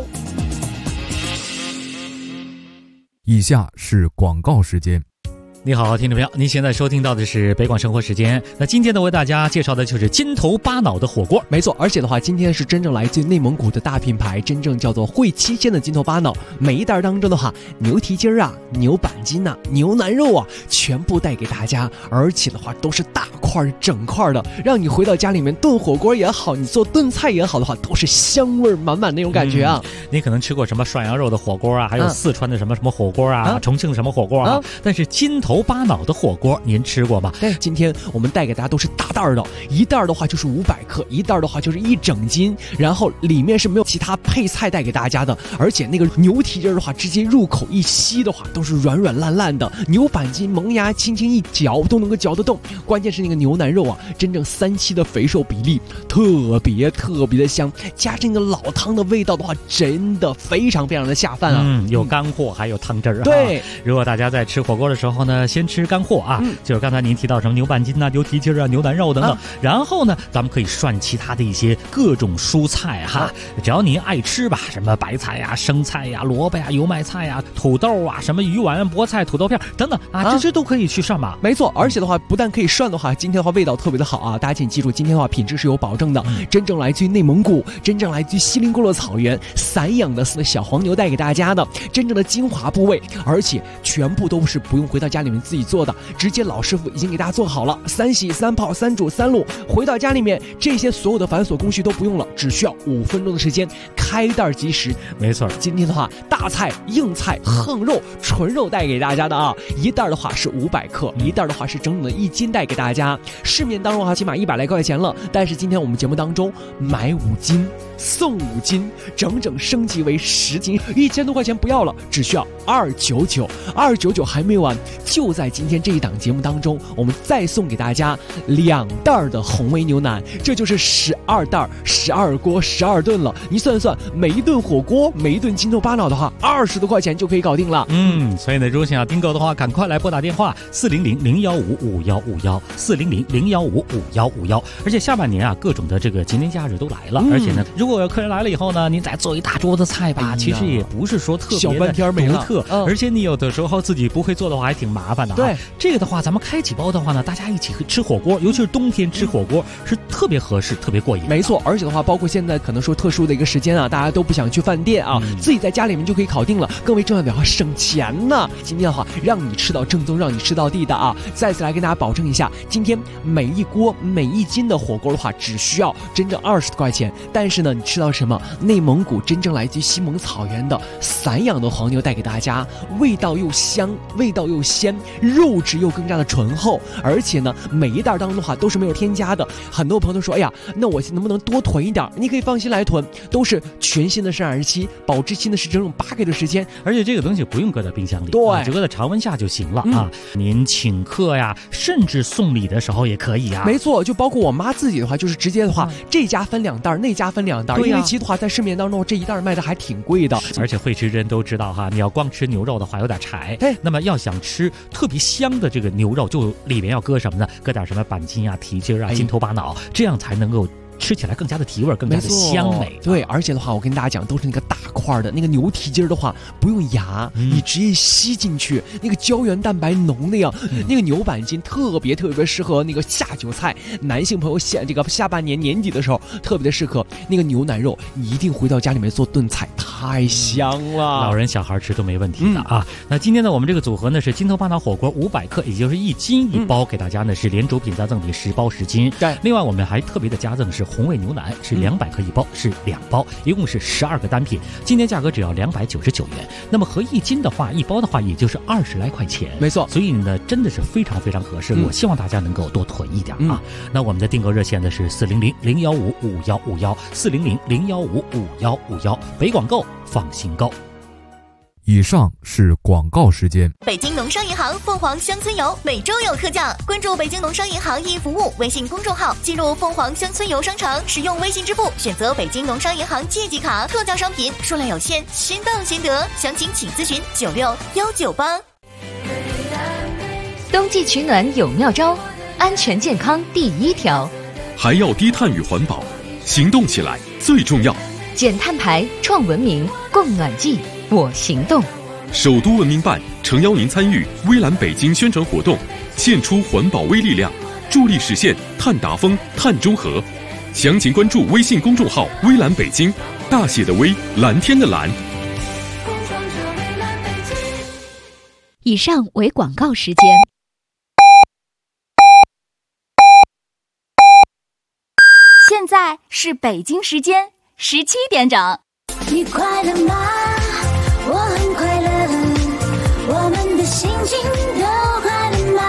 以下是广告时间。 你好，听众朋友，您现在收听到的是北广生活时间。那今天呢，为大家介绍的就是金头巴脑的火锅。 没错，而且的话，今天是真正来自内蒙古的大品牌，真正叫做汇七鲜的金头巴脑。每一袋当中的话，牛蹄筋啊、牛板筋啊、牛腩肉啊，全部带给大家，而且的话都是大块整块的，让你回到家里面炖火锅也好，你做炖菜也好的话，都是香味满满那种感觉啊。 你可能吃过什么涮羊肉的火锅啊，还有四川的什么火锅啊，重庆什么火锅啊，但是金头巴脑的火锅您吃过吗？ 对，今天我们带给大家都是大袋的，一袋的话就是500克，一袋的话就是1整斤，然后里面是没有其他配菜带给大家的，而且那个牛蹄筋的话，直接入口一吸的话都是软软烂烂的，牛板筋萌芽轻轻一嚼都能够嚼得动，关键是那个牛腩肉啊，真正3:7的肥瘦比例，特别的香，加上那个老汤的味道的话，真的非常的下饭啊。 有干货还有汤汁儿。 对， 如果大家在吃火锅的时候呢，先吃干货啊，就是刚才您提到什么牛板筋啊、牛蹄筋啊、牛腩肉等等，然后呢，咱们可以涮其他的一些各种蔬菜哈，只要您爱吃吧，什么白菜呀、生菜呀、萝卜呀、油麦菜呀、土豆啊、什么鱼丸、菠菜、土豆片等等啊，这些都可以去涮吧。 没错，而且的话，不但可以涮的话，今天的话味道特别的好啊，大家请记住，今天的话品质是有保证的，真正来自于内蒙古，真正来自于锡林郭勒草原散养的小黄牛带给大家的真正的精华部位，而且全部都是不用回到家里面自己做的，直接老师傅已经给大家做好了，3洗3泡3煮3卤，回到家里面这些所有的繁琐工序都不用了，只需要5分钟的时间，开袋即食。 没错， 今天的话，大菜、硬菜、横肉、纯肉带给大家的啊，一袋的话是500克，一袋的话是整整的1斤带给大家。市面当中的话起码100来块钱了，但是今天我们节目当中买5斤送5斤，整整升级为10斤，1000多块钱不要了，只需要299还没完，就在今天这一档节目当中，我们再送给大家2袋的红煨牛腩，这就是12袋12锅12顿了。你算算，每一顿火锅，每一顿金头巴脑的话，20多块钱就可以搞定了。 所以呢，如果想要订购的话，赶快来拨打电话400-015-5151 400-015-5151。而且下半年啊，各种的这个节年假日都来了，而且呢，如果有客人来了以后呢，您再做一大桌子菜吧，其实也不是说特别小半天没了， 而且你有的时候自己不会做的话，还挺麻烦的啊。 对， 这个的话，咱们开几包的话呢，大家一起吃火锅，尤其是冬天吃火锅是特别合适、特别过瘾。 没错，而且的话，包括现在可能说特殊的一个时间啊，大家都不想去饭店啊，自己在家里面就可以搞定了。更为重要的要省钱呢。今天的话，让你吃到正宗，让你吃到地的啊！再次来跟大家保证一下，今天每一锅每1斤的火锅的话，只需要真正20多块钱。但是呢，你吃到什么？内蒙古真正来自于西蒙草原的散养的黄牛带给大家，味道又香，味道又鲜， 肉质又更加的醇厚，而且呢，每一袋当中的话都是没有添加的。很多朋友都说，哎呀，那我能不能多囤一点？你可以放心来囤，都是全新的生产日期，保质期呢是整整8个月的时间， 而且这个东西不用搁在冰箱里， 对， 就搁在常温下就行了啊。您请客呀，甚至送礼的时候也可以啊。 没错，就包括我妈自己的话，就是直接的话，这家分2袋，那家分2袋，因为其实的话在市面当中这一袋卖的还挺贵的， 而且会吃人都知道哈，你要光吃牛肉的话有点柴，那么要想吃特别香的这个牛肉，就里面要搁什么呢？搁点什么板筋啊、蹄筋啊、筋头巴脑，这样才能够吃起来更加的提味，更加的香美。 对，而且的话，我跟大家讲，都是那个大块的那个牛蹄筋的话，不用牙，你直接吸进去，那个胶原蛋白浓的呀。那个牛板筋特别适合那个下酒菜，男性朋友下半年年底的时候特别的适合。那个牛腩肉，你一定回到家里面做炖菜，太香了， 老人小孩吃都没问题的啊。那今天呢，我们这个组合呢是筋头巴脑火锅500克，也就是1斤1包，给大家呢是连主品加赠品10包10斤。 对， 另外我们还特别的加赠是红味牛腩，是200克1包，是2包，一共是12个单品，今天价格只要299元。那么合1斤的话，1包的话也就是20来块钱， 没错。 所以呢，真的是非常合适。我希望大家能够多囤一点啊。那我们的订购热线呢是400-015-5151，400-015-5151，北广购放心购。 以上是广告时间。 北京农商银行凤凰乡村游每周有特价，关注北京农商银行易服务微信公众号，进入凤凰乡村游商城，使用微信支付，选择北京农商银行借记卡，特价商品数量有限，先到先得，详情请咨询96198。 冬季取暖有妙招，安全健康第1条， 还要低碳与环保，行动起来最重要。 减碳排，创文明，共暖季，我行动。 首都文明办诚邀您参与微蓝北京宣传活动，献出环保微力量，助力实现碳达峰、碳中和。详情关注微信公众号微蓝北京，大写的微，蓝天的蓝。 以上为广告时间。现在是北京时间17点整。 你快乐吗？我很快乐，我们的心情都快乐吗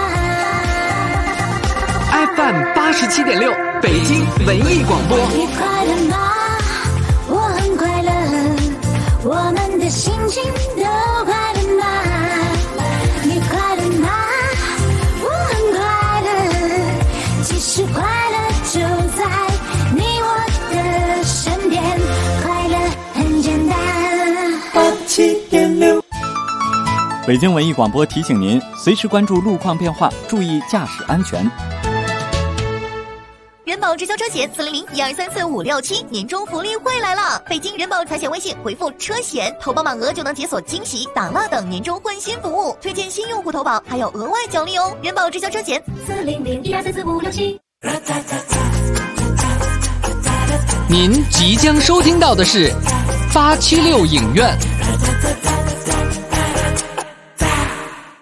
？FM 87.6，北京文艺广播。 你快乐吗？我很快乐，我们的心情都快乐吗？你快乐吗？我很快乐，其实快乐就在你我的身边，快乐很简单。87.6。 北京文艺广播提醒您，随时关注路况变化，注意驾驶安全。 人保直销车险400-1234-567年终福利会来了！北京人保财险微信回复车险，投保满额就能解锁惊喜、打蜡等年终换新服务，推荐新用户投保还有额外奖励哦！人保直销车险400-1234-567。 您即将收听到的是876影院。